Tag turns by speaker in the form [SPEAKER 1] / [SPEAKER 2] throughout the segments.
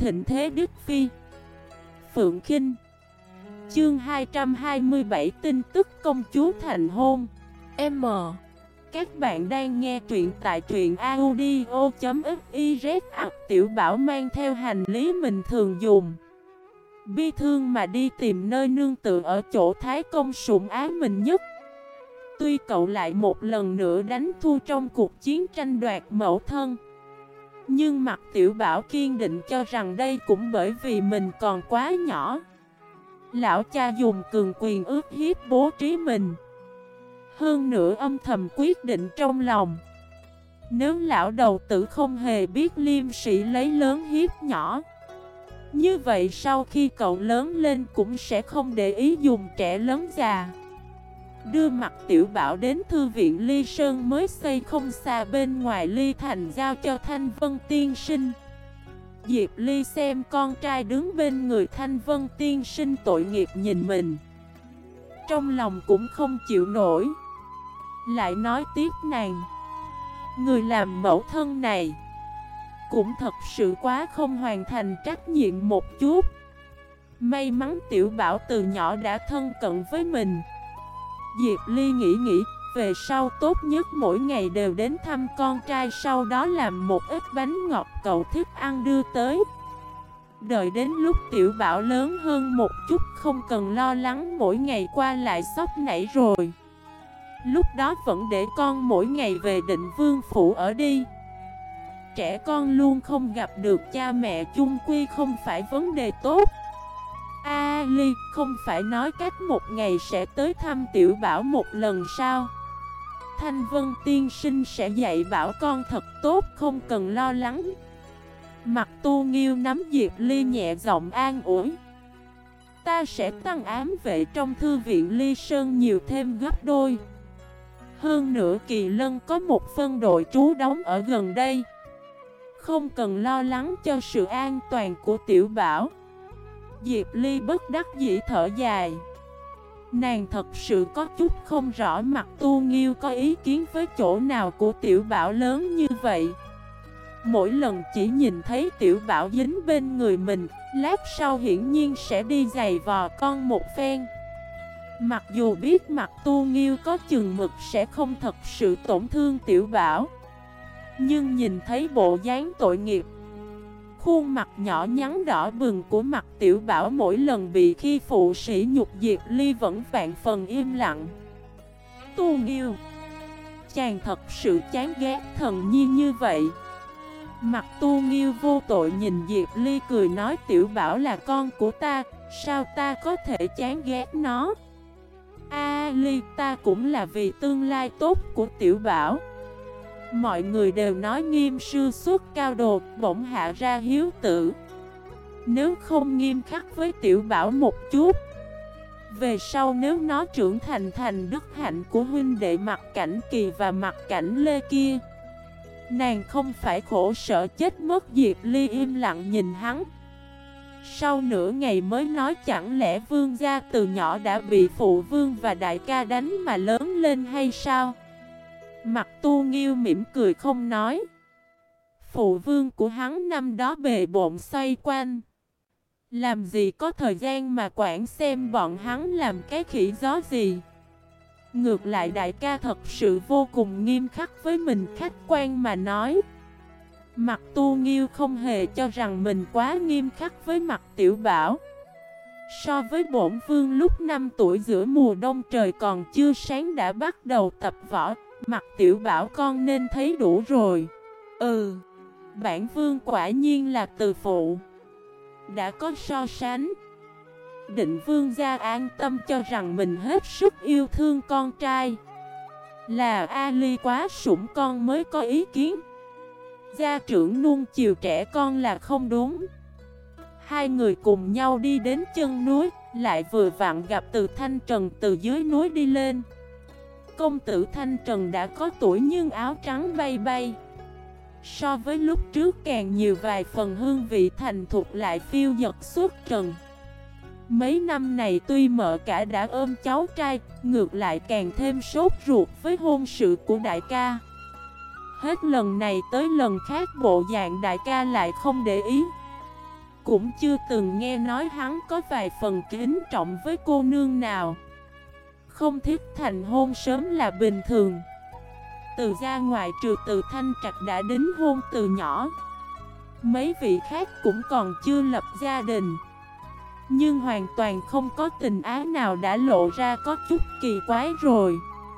[SPEAKER 1] thịnh thế Đức Phi. Phượng Kinh. Chương 227 tin tức công chúa thành hôn. M. Các bạn đang nghe truyện tại truyện audio.fiz. Tiểu Bảo mang theo hành lý mình thường dùng, bi thương mà đi tìm nơi nương tựa ở chỗ Thái Công sủng ái mình nhất. Tuy cậu lại một lần nữa đánh thua trong cuộc chiến tranh đoạt mẫu thân, nhưng mặt Tiểu Bảo kiên định cho rằng đây cũng bởi vì mình còn quá nhỏ. Lão cha dùng cường quyền ức hiếp bố trí mình, hơn nữa âm thầm quyết định trong lòng, nếu lão đầu tử không hề biết liêm sĩ lấy lớn hiếp nhỏ, như vậy sau khi cậu lớn lên cũng sẽ không để ý dùng trẻ lớn già. Đưa mặt Tiểu Bảo đến thư viện Ly Sơn mới xây không xa bên ngoài Ly Thành giao cho Thanh Vân tiên sinh. Diệp Ly xem con trai đứng bên người Thanh Vân tiên sinh tội nghiệp nhìn mình, trong lòng cũng không chịu nổi. Lại nói tiếp nàng, người làm mẫu thân này cũng thật sự quá không hoàn thành trách nhiệm một chút. May mắn Tiểu Bảo từ nhỏ đã thân cận với mình. Diệp Ly nghĩ về sau tốt nhất mỗi ngày đều đến thăm con trai, sau đó làm một ít bánh ngọt cậu thích ăn đưa tới. Đợi đến lúc Tiểu Bảo lớn hơn một chút, không cần lo lắng mỗi ngày qua lại sốc nảy rồi. Lúc đó vẫn để con mỗi ngày về Định Vương phủ ở đi. Trẻ con luôn không gặp được cha mẹ chung quy không phải vấn đề tốt. Ly, không phải nói cách một ngày sẽ tới thăm Tiểu Bảo một lần sao? Thanh Vân tiên sinh sẽ dạy bảo con thật tốt, không cần lo lắng. Mặt Tu Nghiêu nắm Diệp Ly nhẹ giọng an ủi. Ta sẽ tăng ám vệ trong thư viện Ly Sơn nhiều thêm gấp đôi. Hơn nữa Kỳ Lân có một phân đội trú đóng ở gần đây, không cần lo lắng cho sự an toàn của Tiểu Bảo. Diệp Ly bất đắc dĩ thở dài. Nàng thật sự có chút không rõ mặt Tu Nghiêu có ý kiến với chỗ nào của Tiểu Bảo lớn như vậy. Mỗi lần chỉ nhìn thấy Tiểu Bảo dính bên người mình, lát sau hiển nhiên sẽ đi giày vò con một phen. Mặc dù biết mặt Tu Nghiêu có chừng mực sẽ không thật sự tổn thương Tiểu Bảo, nhưng nhìn thấy bộ dáng tội nghiệp, khuôn mặt nhỏ nhắn đỏ bừng của mặt Tiểu Bảo mỗi lần bị khi phụ sỉ nhục, Diệp Ly vẫn vạn phần im lặng. Tu Nghiêu, chàng thật sự chán ghét thần nhi như vậy. Mặt Tu Nghiêu vô tội nhìn Diệp Ly cười nói, Tiểu Bảo là con của ta, sao ta có thể chán ghét nó? Ly, ta cũng là vì tương lai tốt của Tiểu Bảo. Mọi người đều nói Nghiêm sư xuất cao đồ, bỗng hạ ra hiếu tử. Nếu không nghiêm khắc với Tiểu Bảo một chút, về sau nếu nó trưởng thành đức hạnh của huynh đệ Mặt Cảnh Kỳ và Mặt Cảnh Lê kia, nàng không phải khổ sở chết mất. Diệp Ly im lặng nhìn hắn. Sau nửa ngày mới nói, chẳng lẽ vương gia từ nhỏ đã bị phụ vương và đại ca đánh mà lớn lên hay sao? Mặt Tu Nghiêu mỉm cười không nói. Phụ vương của hắn năm đó bề bộn xoay quanh, làm gì có thời gian mà quản xem bọn hắn làm cái khỉ gió gì. Ngược lại đại ca thật sự vô cùng nghiêm khắc với mình, khách quan mà nói. Mặt Tu Nghiêu không hề cho rằng mình quá nghiêm khắc với mặt Tiểu Bảo. So với bổn vương lúc 5 tuổi giữa mùa đông trời còn chưa sáng đã bắt đầu tập võ, mặt Tiểu Bảo con nên thấy đủ rồi. Bản vương quả nhiên là từ phụ. Đã có so sánh, Định vương gia an tâm cho rằng mình hết sức yêu thương con trai. Là Ly quá sủng con mới có ý kiến. Gia trưởng nuông chiều trẻ con là không đúng. Hai người cùng nhau đi đến chân núi, lại vừa vặn gặp Từ Thanh Trần từ dưới núi đi lên. Công tử Thanh Trần đã có tuổi nhưng áo trắng bay bay, so với lúc trước càng nhiều vài phần hương vị thành thục lại phiêu dật xuất trần. Mấy năm này tuy mợ cả đã ôm cháu trai, ngược lại càng thêm sốt ruột với hôn sự của đại ca. Hết lần này tới lần khác bộ dạng đại ca lại không để ý. cũng chưa từng nghe nói hắn có vài phần kính trọng với cô nương nào. Không thích thành hôn sớm là bình thường. Từ gia ngoại trừ Từ Thanh Trạch đã đính hôn từ nhỏ, mấy vị khác cũng còn chưa lập gia đình, nhưng hoàn toàn không có tình ái nào đã lộ ra có chút kỳ quái rồi.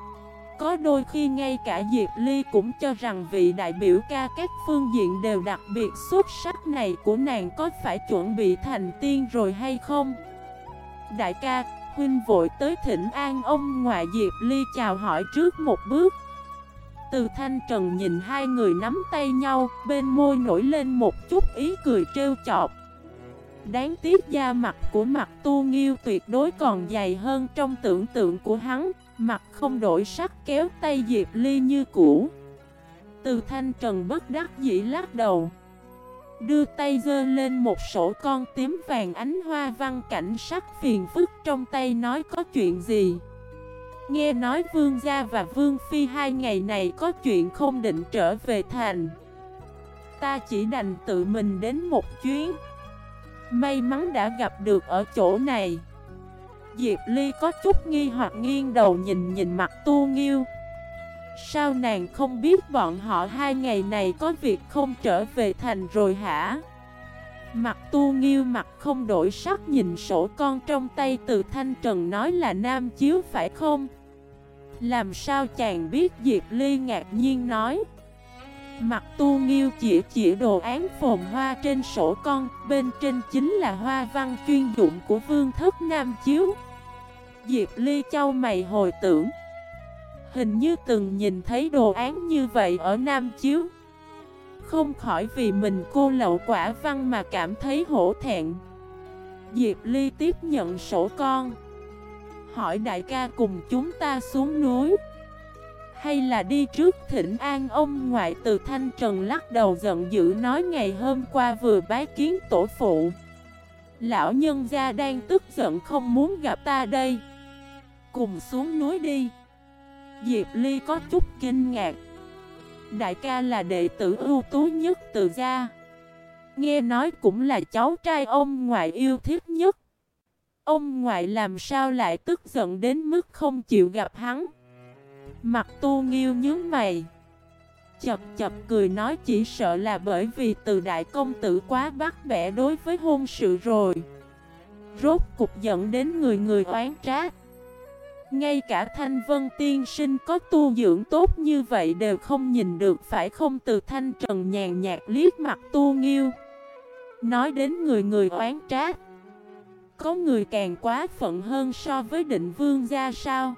[SPEAKER 1] Có đôi khi ngay cả Diệp Ly cũng cho rằng vị đại biểu ca các phương diện đều đặc biệt xuất sắc này của nàng có phải chuẩn bị thành tiên rồi hay không? Đại ca, huynh vội tới thỉnh an ông ngoại. Diệp Ly chào hỏi trước một bước. Từ Thanh Trần nhìn hai người nắm tay nhau, bên môi nổi lên một chút ý cười trêu chọc. Đáng tiếc da mặt của Mặc Tu Nghiêu tuyệt đối còn dày hơn trong tưởng tượng của hắn. Mặt không đổi sắc kéo tay Diệp Ly như cũ. Từ Thanh Trần bất đắc dĩ lắc đầu, đưa tay giơ lên một sổ con tím vàng ánh hoa văn cảnh sắc phiền phức trong tay, nói có chuyện gì? Nghe nói Vương gia và Vương Phi 2 ngày này có chuyện không định trở về thành. Ta chỉ đành tự mình đến một chuyến. May mắn đã gặp được ở chỗ này. Diệp Ly có chút nghi hoặc nghiêng đầu nhìn Mặc Tu Nghiêu. Sao nàng không biết bọn họ 2 ngày này có việc không trở về thành rồi hả? Mặc Tu Nghiêu mặt không đổi sắc nhìn sổ con trong tay Từ Thanh Trần, nói là nam chiếu phải không? Làm sao chàng biết? Diệp Ly ngạc nhiên nói. Mặc Tu Nghiêu chỉ đồ án phồn hoa trên sổ con, bên trên chính là hoa văn chuyên dụng của vương thất nam chiếu. Diệp Ly chau mày hồi tưởng, hình như từng nhìn thấy đồ án như vậy ở nam chiếu. Không khỏi vì mình cô lậu quả văn mà cảm thấy hổ thẹn. Diệp Ly tiếp nhận sổ con, hỏi đại ca cùng chúng ta xuống núi, hay là đi trước thỉnh an ông ngoại? Từ Thanh Trần lắc đầu giận dữ nói, ngày hôm qua vừa bái kiến tổ phụ, lão nhân gia đang tức giận không muốn gặp ta đây. Cùng xuống núi đi. Diệp Ly có chút kinh ngạc. Đại ca là đệ tử ưu tú nhất Từ gia, nghe nói cũng là cháu trai ông ngoại yêu thích nhất. Ông ngoại làm sao lại tức giận đến mức không chịu gặp hắn? Mặc Tu Nghiêu nhướng mày, chập chập cười nói, chỉ sợ là bởi vì Từ đại công tử quá bắt bẻ đối với hôn sự rồi, rốt cục dẫn đến người người oán trách. Ngay cả Thanh Vân tiên sinh có tu dưỡng tốt như vậy đều không nhìn được phải không? Từ Thanh Trần nhàn nhạt liếc Mặc Tu Nghiêu, nói đến người người oán trách, có người càng quá phận hơn so với Định Vương gia sao?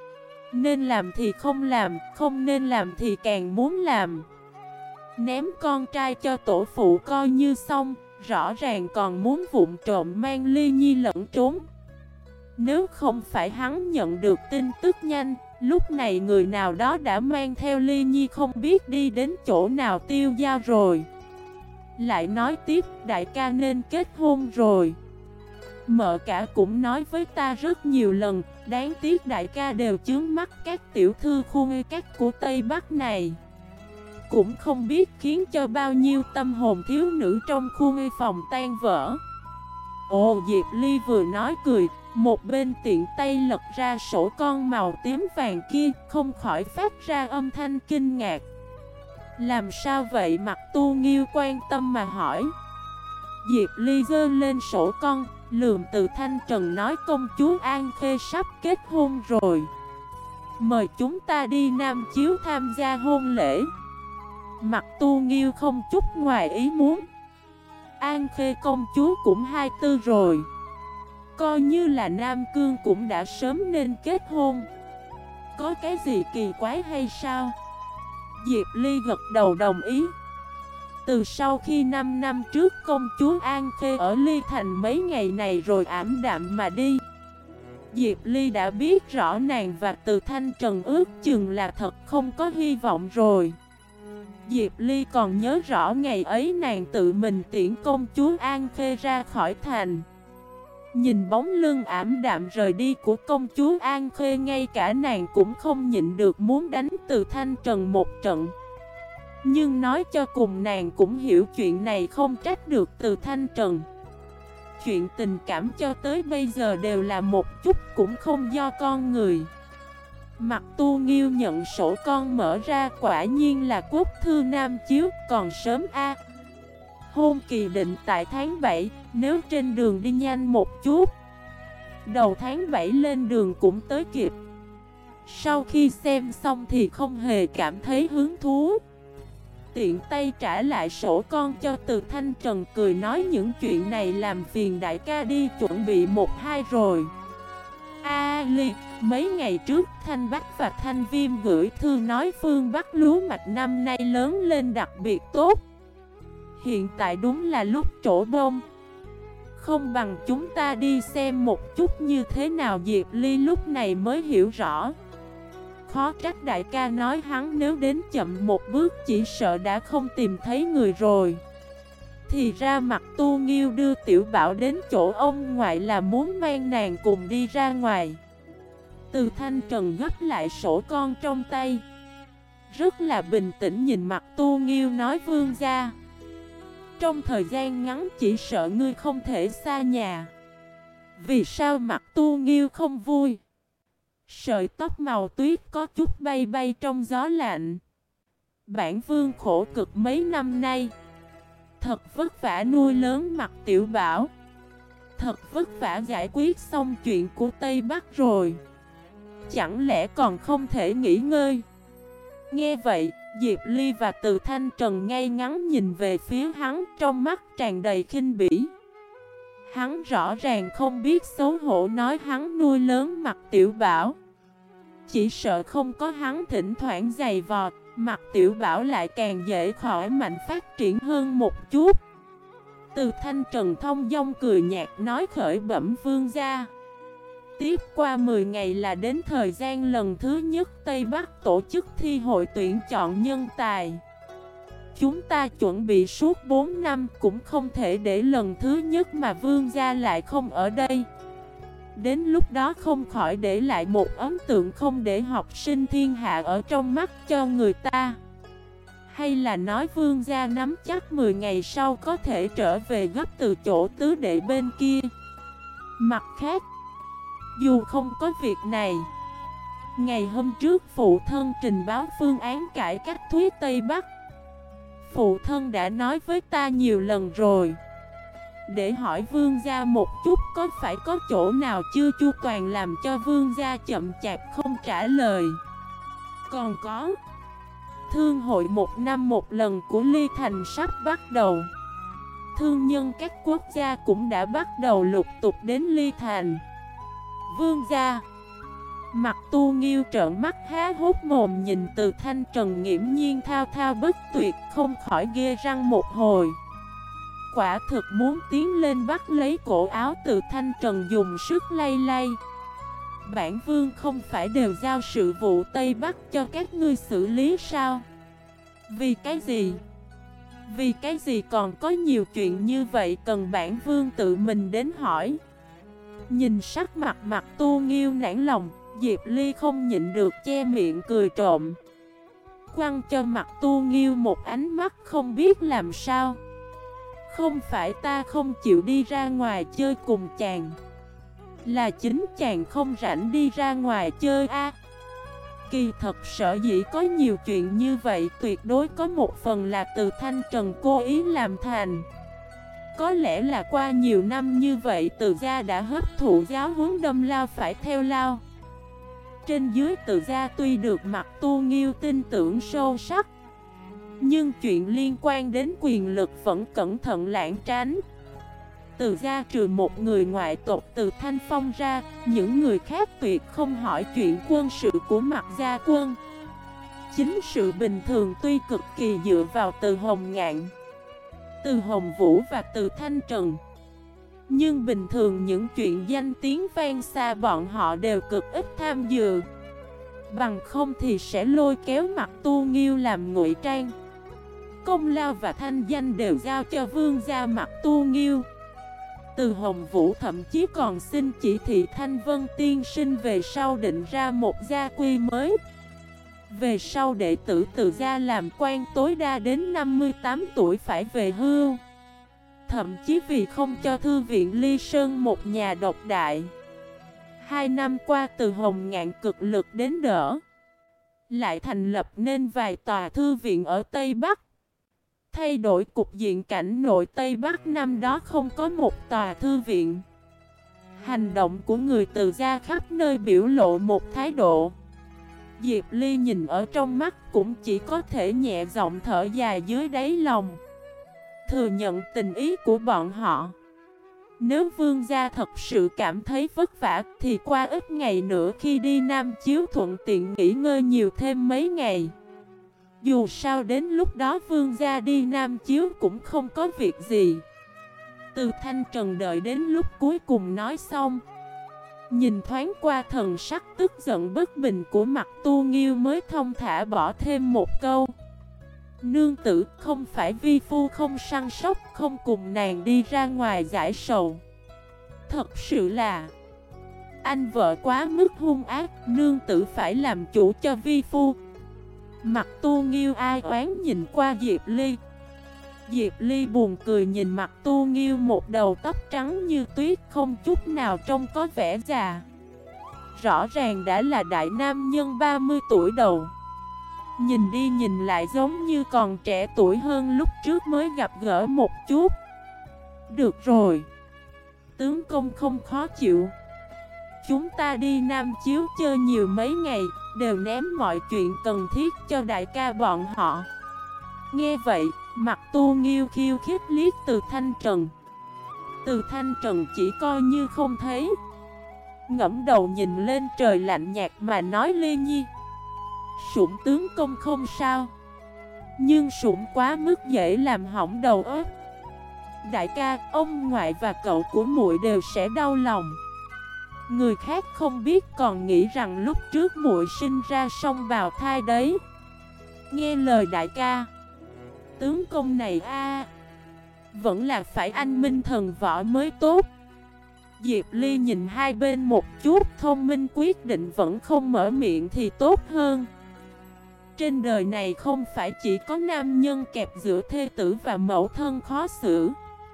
[SPEAKER 1] Nên làm thì không làm, không nên làm thì càng muốn làm. Ném con trai cho tổ phụ coi như xong, rõ ràng còn muốn vụng trộm mang Ly Nhi lẫn trốn. Nếu không phải hắn nhận được tin tức nhanh, lúc này người nào đó đã mang theo Ly Nhi không biết đi đến chỗ nào tiêu dao rồi. Lại nói tiếp, đại ca nên kết hôn rồi. Mợ cả cũng nói với ta rất nhiều lần, đáng tiếc đại ca đều chướng mắt các tiểu thư khu ngây các của Tây Bắc này. Cũng không biết khiến cho bao nhiêu tâm hồn thiếu nữ trong khu ngây phòng tan vỡ. Ồ, Diệp Ly vừa nói cười, một bên tiện tay lật ra sổ con màu tím vàng kia, không khỏi phát ra âm thanh kinh ngạc. Làm sao vậy? Mặc Tu Nghiêu quan tâm mà hỏi. Diệp Ly giơ lên sổ con, lườm Từ Thanh Trần nói, công chúa An Khê sắp kết hôn rồi, mời chúng ta đi Nam Chiếu tham gia hôn lễ. Mặc Tu Nghiêu không chút ngoài ý muốn. An Khê công chúa cũng 24 rồi, coi như là Nam Cương cũng đã sớm nên kết hôn. Có cái gì kỳ quái hay sao? Diệp Ly gật đầu đồng ý. Từ sau khi 5 năm trước công chúa An Khê ở Ly Thành mấy ngày này rồi ảm đạm mà đi, Diệp Ly đã biết rõ nàng và Từ Thanh Trần ước chừng là thật không có hy vọng rồi. Diệp Ly còn nhớ rõ ngày ấy nàng tự mình tiễn công chúa An Khê ra khỏi thành. Nhìn bóng lưng ảm đạm rời đi của công chúa An Khê, ngay cả nàng cũng không nhịn được muốn đánh Từ Thanh Trần một trận. Nhưng nói cho cùng nàng cũng hiểu chuyện này không trách được Từ Thanh Trần. chuyện tình cảm cho tới bây giờ đều là một chút cũng không do con người. Mặt Tu Nghiêu nhận sổ con mở ra, quả nhiên là quốc thư Nam Chiếu, còn sớm a. Hôn kỳ định tại tháng 7, nếu trên đường đi nhanh một chút, đầu tháng 7 lên đường cũng tới kịp. Sau khi xem xong thì không hề cảm thấy hứng thú, tiện tay trả lại sổ con cho Từ Thanh Trần, cười nói những chuyện này làm phiền đại ca đi chuẩn bị 1-2 rồi. Ly, mấy ngày trước Thanh Bách và Thanh Viêm gửi thư nói phương Bắc lúa mạch năm nay lớn lên đặc biệt tốt. Hiện tại đúng là lúc trổ bông, không bằng chúng ta đi xem một chút như thế nào. Diệp Ly lúc này mới hiểu rõ. Khó trách đại ca nói hắn nếu đến chậm một bước chỉ sợ đã không tìm thấy người rồi. Thì ra Mặt Tu Nghiêu đưa Tiểu Bảo đến chỗ ông ngoại là muốn mang nàng cùng đi ra ngoài. Từ Thanh Trần gấp lại sổ con trong tay, rất là bình tĩnh nhìn Mặt Tu Nghiêu nói: vương gia, trong thời gian ngắn chỉ sợ ngươi không thể xa nhà. Vì sao Mặt Tu Nghiêu không vui? Sợi tóc màu tuyết có chút bay bay trong gió lạnh. Bản vương khổ cực mấy năm nay, thật vất vả nuôi lớn Mặt Tiểu Bảo, thật vất vả giải quyết xong chuyện của Tây Bắc rồi, chẳng lẽ còn không thể nghỉ ngơi? Nghe vậy, Diệp Ly và Từ Thanh Trần ngay ngắn nhìn về phía hắn, trong mắt tràn đầy khinh bỉ. Hắn rõ ràng không biết xấu hổ nói hắn nuôi lớn Mặt Tiểu Bảo. Chỉ sợ không có hắn thỉnh thoảng giày vò, Mặt Tiểu Bảo lại càng dễ khỏi mạnh phát triển hơn một chút. Từ Thanh Trần thông dong cười nhạt nói: khởi bẩm vương gia, tiếp qua 10 ngày là đến thời gian lần thứ nhất Tây Bắc tổ chức thi hội tuyển chọn nhân tài. Chúng ta chuẩn bị suốt 4 năm cũng không thể để lần thứ nhất mà vương gia lại không ở đây. Đến lúc đó không khỏi để lại một ấn tượng không để học sinh thiên hạ ở trong mắt cho người ta. Hay là nói vương gia nắm chắc 10 ngày sau có thể trở về gấp từ chỗ tứ đệ bên kia. Mặt khác, dù không có việc này, ngày hôm trước phụ thân trình báo phương án cải cách thuế Tây Bắc. Phụ thân đã nói với ta nhiều lần rồi, để hỏi vương gia một chút có phải có chỗ nào chưa chu toàn làm cho vương gia chậm chạp không trả lời. Còn có, thương hội 1 năm một lần của Ly Thành sắp bắt đầu. Thương nhân các quốc gia cũng đã bắt đầu lục tục đến Ly Thành. Vương gia. Mặt Tu Nghiêu trợn mắt há hốc mồm nhìn Từ Thanh Trần nghiễm nhiên thao thao bất tuyệt, không khỏi ghê răng một hồi. Quả thực muốn tiến lên bắt lấy cổ áo Từ Thanh Trần dùng sức lay lay. Bản vương không phải đều giao sự vụ Tây Bắc cho các ngươi xử lý sao? Vì cái gì? Vì cái gì còn có nhiều chuyện như vậy cần bản vương tự mình đến hỏi? Nhìn sắc mặt Mặt Tu Nghiêu nản lòng, Diệp Ly không nhịn được che miệng cười trộm, quăng cho Mặt Tu Nghiêu một ánh mắt không biết làm sao. Không phải ta không chịu đi ra ngoài chơi cùng chàng, là chính chàng không rảnh đi ra ngoài chơi a. Kỳ thật sở dĩ có nhiều chuyện như vậy tuyệt đối có một phần là Từ Thanh Trần cố ý làm thành. Có lẽ là qua nhiều năm như vậy Từ gia đã hấp thụ giáo huấn đâm lao phải theo lao. Trên dưới Từ gia tuy được Mặt Tu Nghiêu tin tưởng sâu sắc, nhưng chuyện liên quan đến quyền lực vẫn cẩn thận lảng tránh. Từ gia trừ một người ngoại tộc Từ Thanh Phong ra, những người khác tuyệt không hỏi chuyện quân sự của Mặt gia quân. Chính sự bình thường tuy cực kỳ dựa vào Từ Hồng Ngạn, Từ Hồng Vũ và Từ Thanh Trần, nhưng bình thường những chuyện danh tiếng vang xa bọn họ đều cực ít tham dự. Bằng không thì sẽ lôi kéo Mặt Tu Nghiêu làm ngụy trang. Công lao và thanh danh đều giao cho vương gia Mặt Tu Nghiêu. Từ Hồng Vũ thậm chí còn xin chỉ thị Thanh Vân tiên sinh về sau định ra một gia quy mới. Về sau đệ tử Từ gia làm quan tối đa đến 58 tuổi phải về hưu. Thậm chí vì không cho Thư viện Ly Sơn một nhà độc đại. 2 năm qua từ Hồng Ngạn cực lực đến đỡ, lại thành lập nên vài tòa thư viện ở Tây Bắc. Thay đổi cục diện cảnh nội Tây Bắc năm đó không có một tòa thư viện. Hành động của người Từ gia khắp nơi biểu lộ một thái độ. Diệp Ly nhìn ở trong mắt cũng chỉ có thể nhẹ giọng thở dài dưới đáy lòng, thừa nhận tình ý của bọn họ. Nếu vương gia thật sự cảm thấy vất vả thì qua ít ngày nữa khi đi Nam Chiếu thuận tiện nghỉ ngơi nhiều thêm mấy ngày. Dù sao đến lúc đó vương gia đi Nam Chiếu cũng không có việc gì. Từ Thanh Trần đợi đến lúc cuối cùng nói xong, nhìn thoáng qua thần sắc tức giận bất bình của Mặc Tu Nghiêu mới thông thả bỏ thêm một câu. Nương tử, không phải vi phu không săn sóc, không cùng nàng đi ra ngoài giải sầu. Thật sự là anh vợ quá mức hung ác, nương tử phải làm chủ cho vi phu. Mặc Tu Nghiêu ai oán nhìn qua Diệp Ly. Diệp Ly buồn cười nhìn Mặc Tu Nghiêu một đầu tóc trắng như tuyết, không chút nào trông có vẻ già. Rõ ràng đã là đại nam nhân 30 tuổi đầu. Nhìn đi nhìn lại giống như còn trẻ tuổi hơn lúc trước mới gặp gỡ một chút. Được rồi, tướng công không khó chịu. Chúng ta đi Nam Chiếu chơi nhiều mấy ngày, đều ném mọi chuyện cần thiết cho đại ca bọn họ. Nghe vậy, Mặc Tu Nghiêu khiêu khích liếc Từ Thanh Trần. Từ Thanh Trần chỉ coi như không thấy, ngẫm đầu nhìn lên trời lạnh nhạt mà nói: Lê Nhi, sủng tướng công không sao, nhưng sủng quá mức dễ làm hỏng đầu óc. Đại ca, ông ngoại và cậu của muội đều sẽ đau lòng. Người khác không biết còn nghĩ rằng lúc trước muội sinh ra song bào thai đấy. Nghe lời đại ca, tướng công này vẫn là phải anh minh thần võ mới tốt. Diệp Ly nhìn hai bên một chút, thông minh quyết định vẫn không mở miệng thì tốt hơn. Trên đời này không phải chỉ có nam nhân kẹp giữa thê tử và mẫu thân khó xử,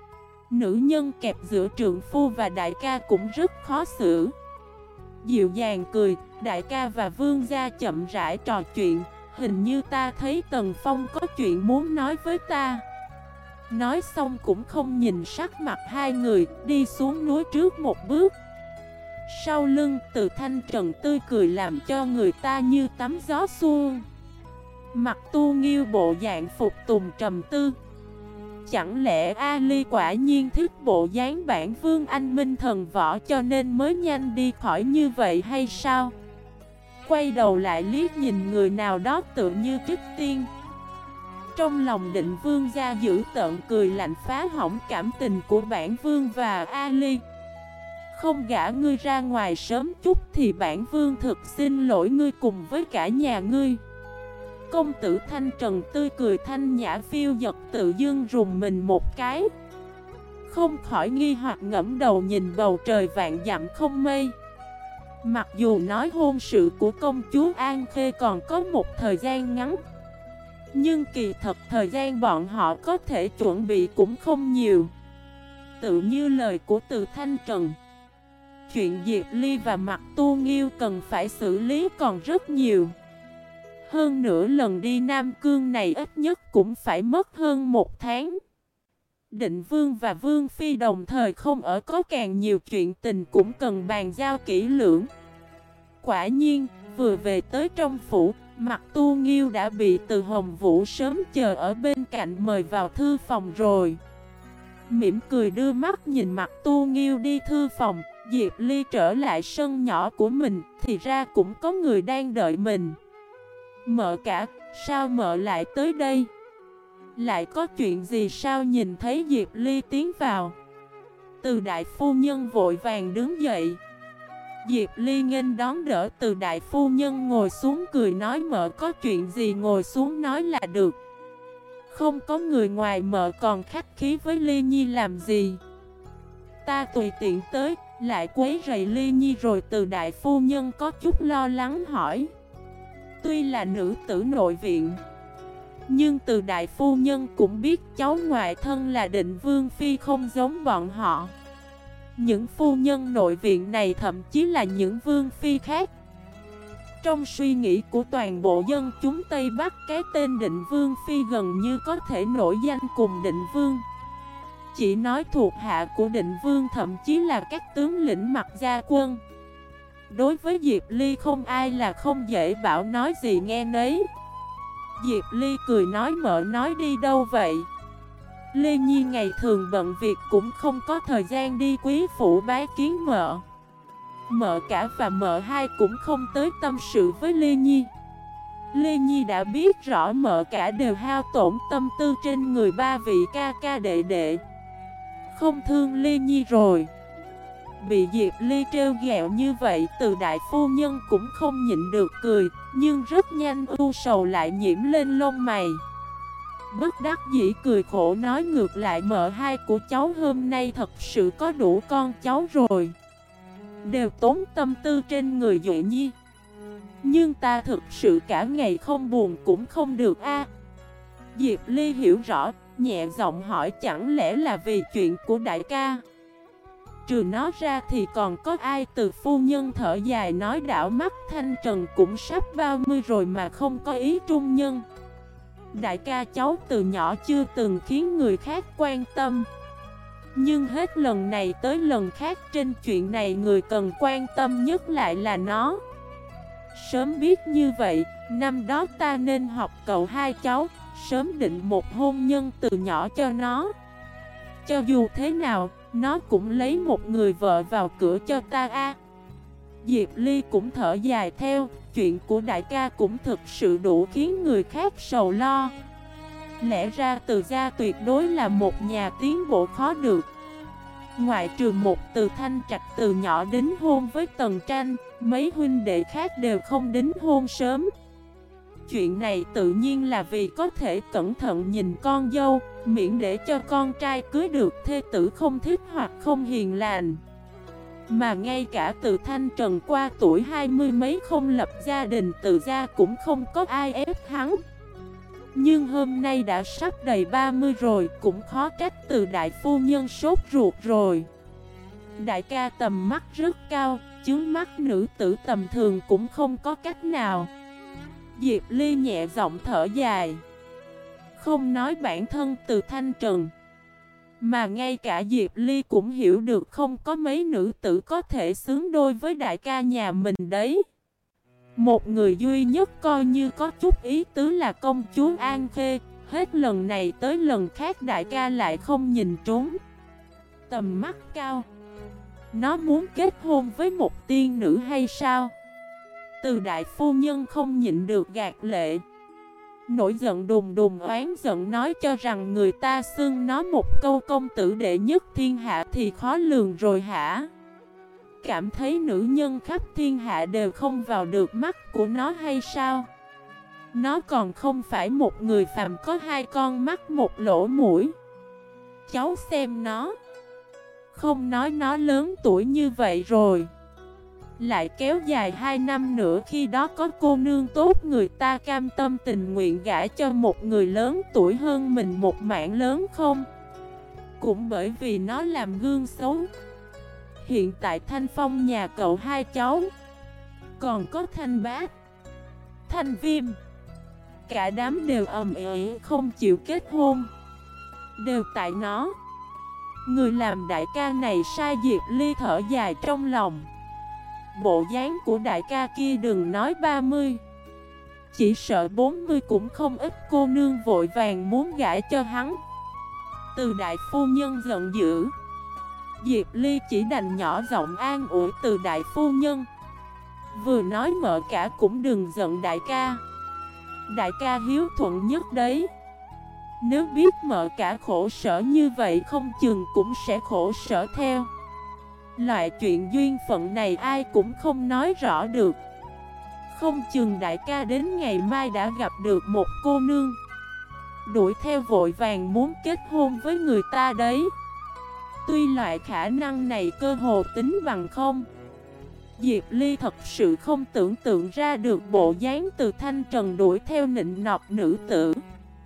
[SPEAKER 1] nữ nhân kẹp giữa trượng phu và đại ca cũng rất khó xử. Dịu dàng cười, đại ca và vương gia chậm rãi trò chuyện. Hình như ta thấy Tần Phong có chuyện muốn nói với ta. Nói xong cũng không nhìn sắc mặt hai người, đi xuống núi trước một bước. Sau lưng Từ Thanh Trần tươi cười làm cho người ta như tắm gió xuông. Mặc Tu Nghiêu bộ dạng phục tùng trầm tư. Chẳng lẽ Ali quả nhiên thích bộ dáng bản vương anh minh thần võ cho nên mới nhanh đi khỏi như vậy hay sao? Quay đầu lại liếc nhìn người nào đó tự như Trích Tiên. Trong lòng Định Vương gia giữ tợn cười lạnh phá hỏng cảm tình của bản vương và Ali. Không gả ngươi ra ngoài sớm chút thì bản vương thực xin lỗi ngươi cùng với cả nhà ngươi. Công tử Thanh Trần tươi cười thanh nhã phiêu giật tự dưng rùng mình một cái. Không khỏi nghi hoặc ngẫm đầu nhìn bầu trời vạn dặm không mây. Mặc dù nói hôn sự của công chúa An Khê còn có một thời gian ngắn, nhưng kỳ thật thời gian bọn họ có thể chuẩn bị cũng không nhiều. Tự như lời của Từ Thanh Trần, chuyện Diệp Ly và Mặc Tu Nghiêu cần phải xử lý còn rất nhiều. Hơn nữa lần đi Nam Cương này ít nhất cũng phải mất hơn 1 tháng. Định Vương và Vương Phi đồng thời không ở, có càng nhiều chuyện tình cũng cần bàn giao kỹ lưỡng. Quả nhiên, vừa về tới trong phủ, Mặc Tu Nghiêu đã bị Từ Hồng Vũ sớm chờ ở bên cạnh mời vào thư phòng rồi. Mỉm cười đưa mắt nhìn Mặc Tu Nghiêu đi thư phòng, Diệp Ly trở lại sân nhỏ của mình, thì ra cũng có người đang đợi mình. Mợ cả, sao mợ lại tới đây? Lại có chuyện gì sao? Nhìn thấy Diệp Ly tiến vào, Từ đại phu nhân vội vàng đứng dậy. Diệp Ly nghênh đón đỡ Từ đại phu nhân ngồi xuống cười nói: mợ có chuyện gì ngồi xuống nói là được. Không có người ngoài mợ còn khách khí với Ly Nhi làm gì? Ta tùy tiện tới, lại quấy rầy Ly Nhi rồi. Từ đại phu nhân có chút lo lắng hỏi. Tuy là nữ tử nội viện, Nhưng từ đại phu nhân cũng biết cháu ngoại thân là Định Vương Phi không giống bọn họ. Những phu nhân nội viện này thậm chí là những vương phi khác. Trong suy nghĩ của toàn bộ dân chúng Tây Bắc, cái tên Định Vương Phi gần như có thể nổi danh cùng Định Vương. Chỉ nói thuộc hạ của Định Vương, thậm chí là các tướng lĩnh mặc gia quân. Đối với Diệp Ly không ai là không dễ bảo nói gì nghe nấy. Diệp Ly cười nói mợ nói đi đâu vậy? Lê Nhi ngày thường bận việc cũng không có thời gian đi quý phủ bái kiến mợ. Mợ cả và mợ hai cũng không tới tâm sự với Lê Nhi. Lê Nhi đã biết rõ mợ cả đều hao tổn tâm tư trên người ba vị ca ca đệ đệ, không thương Lê Nhi rồi. Bị Diệp Ly trêu ghẹo như vậy, từ đại phu nhân cũng không nhịn được cười, nhưng rất nhanh ưu sầu lại nhiễm lên lông mày. Bất đắc dĩ cười khổ nói ngược lại mợ hai của cháu hôm nay thật sự có đủ con cháu rồi, đều tốn tâm tư trên người Duệ Nhi. Nhưng ta thực sự cả ngày không buồn cũng không được a. Diệp Ly hiểu rõ, nhẹ giọng hỏi chẳng lẽ là vì chuyện của đại ca? Trừ nó ra thì còn có ai? Từ phu nhân thở dài nói đảo mắt Thanh Trần cũng sắp 30 rồi mà không có ý trung nhân. Đại ca cháu từ nhỏ chưa từng khiến người khác quan tâm, nhưng hết lần này tới lần khác trên chuyện này người cần quan tâm nhất lại là nó. Sớm biết như vậy, năm đó ta nên học cậu hai cháu, sớm định một hôn nhân từ nhỏ cho nó. Cho dù thế nào, nó cũng lấy một người vợ vào cửa cho ta a. Diệp Ly cũng thở dài theo, chuyện của đại ca cũng thực sự đủ khiến người khác sầu lo. Lẽ ra Từ gia tuyệt đối là một nhà tiến bộ khó được. Ngoại trừ một Từ Thanh Trạch từ nhỏ đính hôn với Tần Tranh, mấy huynh đệ khác đều không đính hôn sớm. Chuyện này tự nhiên là vì có thể cẩn thận nhìn con dâu, miễn để cho con trai cưới được thê tử không thích hoặc không hiền lành. Mà ngay cả Từ Thanh Trần qua tuổi 20 mấy không lập gia đình, Từ gia cũng không có ai ép hắn. Nhưng hôm nay đã sắp đầy 30 rồi, cũng khó trách Từ đại phu nhân sốt ruột rồi. Đại ca tầm mắt rất cao, chướng mắt nữ tử tầm thường cũng không có cách nào. Diệp Ly nhẹ giọng thở dài. Không nói bản thân Từ Thanh Trần, mà ngay cả Diệp Ly cũng hiểu được không có mấy nữ tử có thể xứng đôi với đại ca nhà mình đấy. Một người duy nhất coi như có chút ý tứ là công chúa An Khê, hết lần này tới lần khác đại ca lại không nhìn trúng. Tầm mắt cao. Nó muốn kết hôn với một tiên nữ hay sao? Từ đại phu nhân không nhịn được gạt lệ. Nổi giận đùng đùng oán giận nói cho rằng người ta xưng nó một câu công tử đệ nhất thiên hạ thì khó lường rồi hả? Cảm thấy nữ nhân khắp thiên hạ đều không vào được mắt của nó hay sao? Nó còn không phải một người phàm có hai con mắt một lỗ mũi. Cháu xem nó. Không nói nó lớn tuổi như vậy rồi, lại kéo dài 2 năm nữa, khi đó có cô nương tốt người ta cam tâm tình nguyện gả cho một người lớn tuổi hơn mình một mảng lớn không? Cũng bởi vì nó làm gương xấu. Hiện tại Thanh Phong nhà cậu hai cháu, còn có Thanh Bác, Thanh Viêm, cả đám đều ầm ĩ không chịu kết hôn. Đều tại nó. Người làm đại ca này sai. Diệp Ly thở dài trong lòng. Bộ dáng của đại ca kia đừng nói 30, chỉ sợ 40 cũng không ít cô nương vội vàng muốn gả cho hắn. Từ đại phu nhân giận dữ. Diệp Ly chỉ đành nhỏ giọng an ủi Từ đại phu nhân. Vừa nói mợ cả cũng đừng giận đại ca. Đại ca hiếu thuận nhất đấy. Nếu biết mợ cả khổ sở như vậy không chừng cũng sẽ khổ sở theo. Loại chuyện duyên phận này ai cũng không nói rõ được. Không chừng đại ca đến ngày mai đã gặp được một cô nương, đuổi theo vội vàng muốn kết hôn với người ta đấy. Tuy loại khả năng này cơ hồ tính bằng không. Diệp Ly thật sự không tưởng tượng ra được bộ dáng Từ Thanh Trần đuổi theo nịnh nọt nữ tử.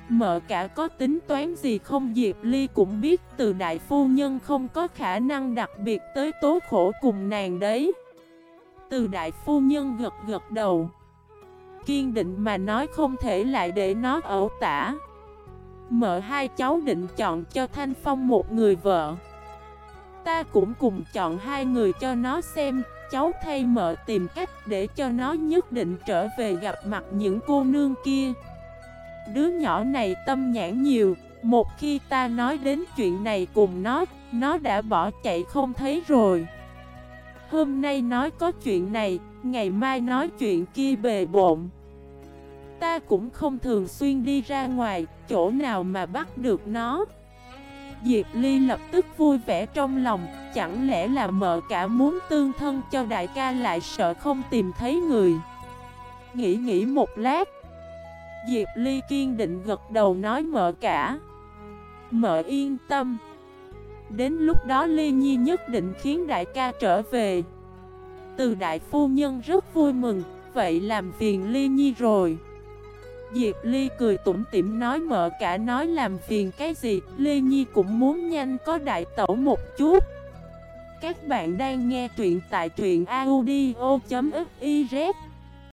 [SPEAKER 1] Mợ cả có tính toán gì không? Diệp Ly cũng biết Từ đại phu nhân không có khả năng đặc biệt tới tố khổ cùng nàng đấy. Từ đại phu nhân gật gật đầu, kiên định mà nói không thể lại để nó ẩu tả. Mợ hai cháu định chọn cho Thanh Phong một người vợ. Ta cũng cùng chọn hai người cho nó xem. Cháu thay mợ tìm cách để cho nó nhất định trở về gặp mặt những cô nương kia. Đứa nhỏ này tâm nhãn nhiều. Một khi ta nói đến chuyện này cùng nó đã bỏ chạy không thấy rồi. Hôm nay nói có chuyện này, ngày mai nói chuyện kia bề bộn. Ta cũng không thường xuyên đi ra ngoài, chỗ nào mà bắt được nó. Diệp Ly lập tức vui vẻ trong lòng. Chẳng lẽ là mợ cả muốn tương thân cho đại ca lại sợ không tìm thấy người. Nghĩ một lát, Diệp Ly kiên định gật đầu nói mợ cả, mợ yên tâm. Đến lúc đó Ly Nhi nhất định khiến đại ca trở về. Từ đại phu nhân rất vui mừng. Vậy làm phiền Ly Nhi rồi. Diệp Ly cười tủm tỉm nói mợ cả nói làm phiền cái gì. Ly Nhi cũng muốn nhanh có đại tẩu một chút. Các bạn đang nghe truyện tại truyện audio.fif